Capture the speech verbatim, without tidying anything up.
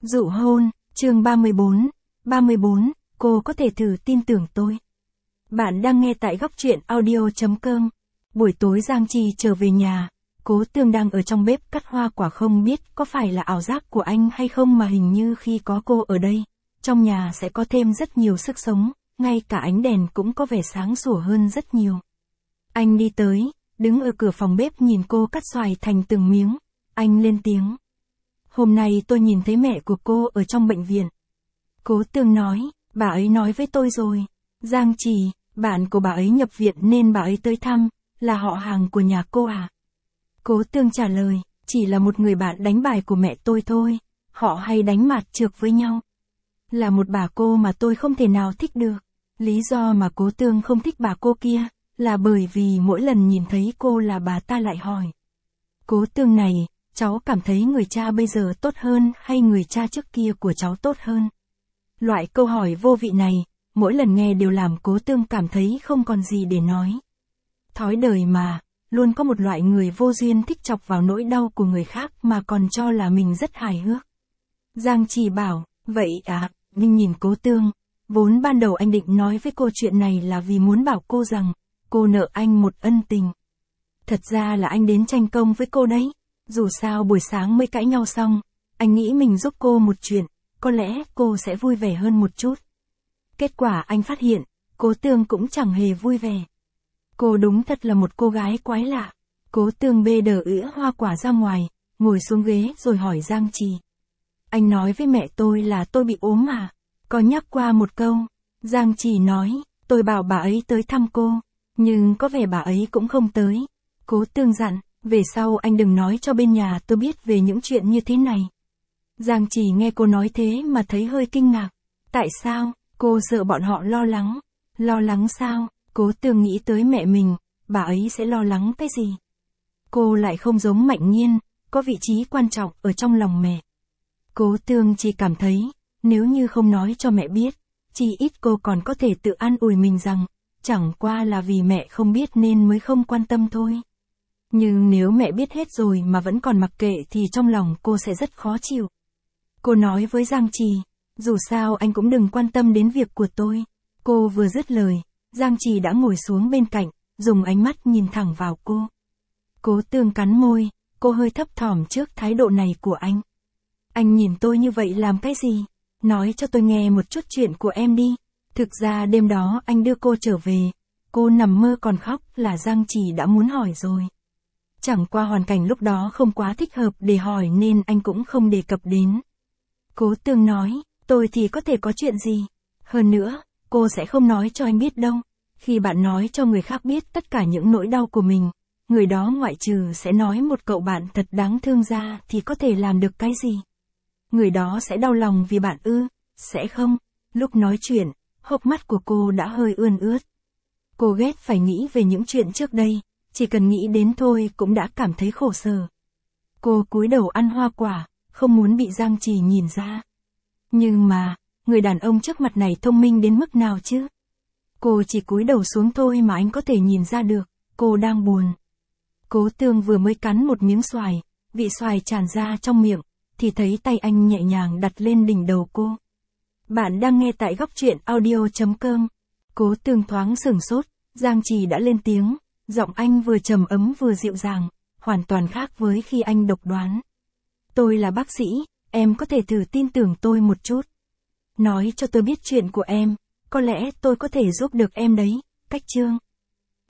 Dụ hôn, chương ba mươi bốn, ba mươi bốn, cô có thể thử tin tưởng tôi. Bạn đang nghe tại góc truyện audio.com. Buổi tối Giang Trì trở về nhà, Cố Tương đang ở trong bếp cắt hoa quả, không biết có phải là ảo giác của anh hay không mà hình như khi có cô ở đây, trong nhà sẽ có thêm rất nhiều sức sống, ngay cả ánh đèn cũng có vẻ sáng sủa hơn rất nhiều. Anh đi tới, đứng ở cửa phòng bếp nhìn cô cắt xoài thành từng miếng, anh lên tiếng. Hôm nay tôi nhìn thấy mẹ của cô ở trong bệnh viện. Cố Tương nói, bà ấy nói với tôi rồi. Giang Trì, bạn của bà ấy nhập viện nên bà ấy tới thăm, là họ hàng của nhà cô à? Cố Tương trả lời, chỉ là một người bạn đánh bài của mẹ tôi thôi, họ hay đánh mạt trược với nhau. Là một bà cô mà tôi không thể nào thích được. Lý do mà Cố Tương không thích bà cô kia, là bởi vì mỗi lần nhìn thấy cô là bà ta lại hỏi. Cố Tương này, cháu cảm thấy người cha bây giờ tốt hơn hay người cha trước kia của cháu tốt hơn? Loại câu hỏi vô vị này, mỗi lần nghe đều làm Cố Tương cảm thấy không còn gì để nói. Thói đời mà, luôn có một loại người vô duyên thích chọc vào nỗi đau của người khác mà còn cho là mình rất hài hước. Giang Trì bảo, vậy à, nhưng nhìn Cố Tương, vốn ban đầu anh định nói với cô chuyện này là vì muốn bảo cô rằng, cô nợ anh một ân tình. Thật ra là anh đến tranh công với cô đấy. Dù sao buổi sáng mới cãi nhau xong, anh nghĩ mình giúp cô một chuyện, có lẽ cô sẽ vui vẻ hơn một chút. Kết quả anh phát hiện, Cố Tương cũng chẳng hề vui vẻ. Cô đúng thật là một cô gái quái lạ. Cố Tương bê đờ ứa hoa quả ra ngoài, ngồi xuống ghế rồi hỏi Giang Trì. Anh nói với mẹ tôi là tôi bị ốm mà, có nhắc qua một câu. Giang Trì nói, tôi bảo bà ấy tới thăm cô, nhưng có vẻ bà ấy cũng không tới. Cố Tương dặn, về sau anh đừng nói cho bên nhà tôi biết về những chuyện như thế này. Giang Trì nghe cô nói thế mà thấy hơi kinh ngạc. Tại sao? Cô sợ bọn họ lo lắng. Lo lắng sao? Cố Tương nghĩ tới mẹ mình, bà ấy sẽ lo lắng cái gì? Cô lại không giống Mạnh Nhiên, có vị trí quan trọng ở trong lòng mẹ. Cố Tương chỉ cảm thấy, nếu như không nói cho mẹ biết, chỉ ít cô còn có thể tự an ủi mình rằng, chẳng qua là vì mẹ không biết nên mới không quan tâm thôi. Nhưng nếu mẹ biết hết rồi mà vẫn còn mặc kệ thì trong lòng cô sẽ rất khó chịu. Cô nói với Giang Trì, dù sao anh cũng đừng quan tâm đến việc của tôi. Cô vừa dứt lời, Giang Trì đã ngồi xuống bên cạnh, dùng ánh mắt nhìn thẳng vào cô. Cố Tương cắn môi, cô hơi thấp thỏm trước thái độ này của anh. Anh nhìn tôi như vậy làm cái gì? Nói cho tôi nghe một chút chuyện của em đi. Thực ra đêm đó anh đưa cô trở về, cô nằm mơ còn khóc là Giang Trì đã muốn hỏi rồi. Chẳng qua hoàn cảnh lúc đó không quá thích hợp để hỏi nên anh cũng không đề cập đến. Cố Tương nói, tôi thì có thể có chuyện gì? Hơn nữa, cô sẽ không nói cho anh biết đâu. Khi bạn nói cho người khác biết tất cả những nỗi đau của mình, người đó ngoại trừ sẽ nói một cậu bạn thật đáng thương ra thì có thể làm được cái gì? Người đó sẽ đau lòng vì bạn ư? Sẽ không. Lúc nói chuyện, hốc mắt của cô đã hơi ươn ướt. Cô ghét phải nghĩ về những chuyện trước đây. Chỉ cần nghĩ đến thôi cũng đã cảm thấy khổ sở. Cô cúi đầu ăn hoa quả, không muốn bị Giang Trì nhìn ra. Nhưng mà, người đàn ông trước mặt này thông minh đến mức nào chứ? Cô chỉ cúi đầu xuống thôi mà anh có thể nhìn ra được, cô đang buồn. Cố Tương vừa mới cắn một miếng xoài, vị xoài tràn ra trong miệng, thì thấy tay anh nhẹ nhàng đặt lên đỉnh đầu cô. Bạn đang nghe tại góc truyện audio.com. Cố Tương thoáng sửng sốt, Giang Trì đã lên tiếng. Giọng anh vừa trầm ấm vừa dịu dàng, hoàn toàn khác với khi anh độc đoán. Tôi là bác sĩ, em có thể thử tin tưởng tôi một chút. Nói cho tôi biết chuyện của em, có lẽ tôi có thể giúp được em đấy, Cách Chương.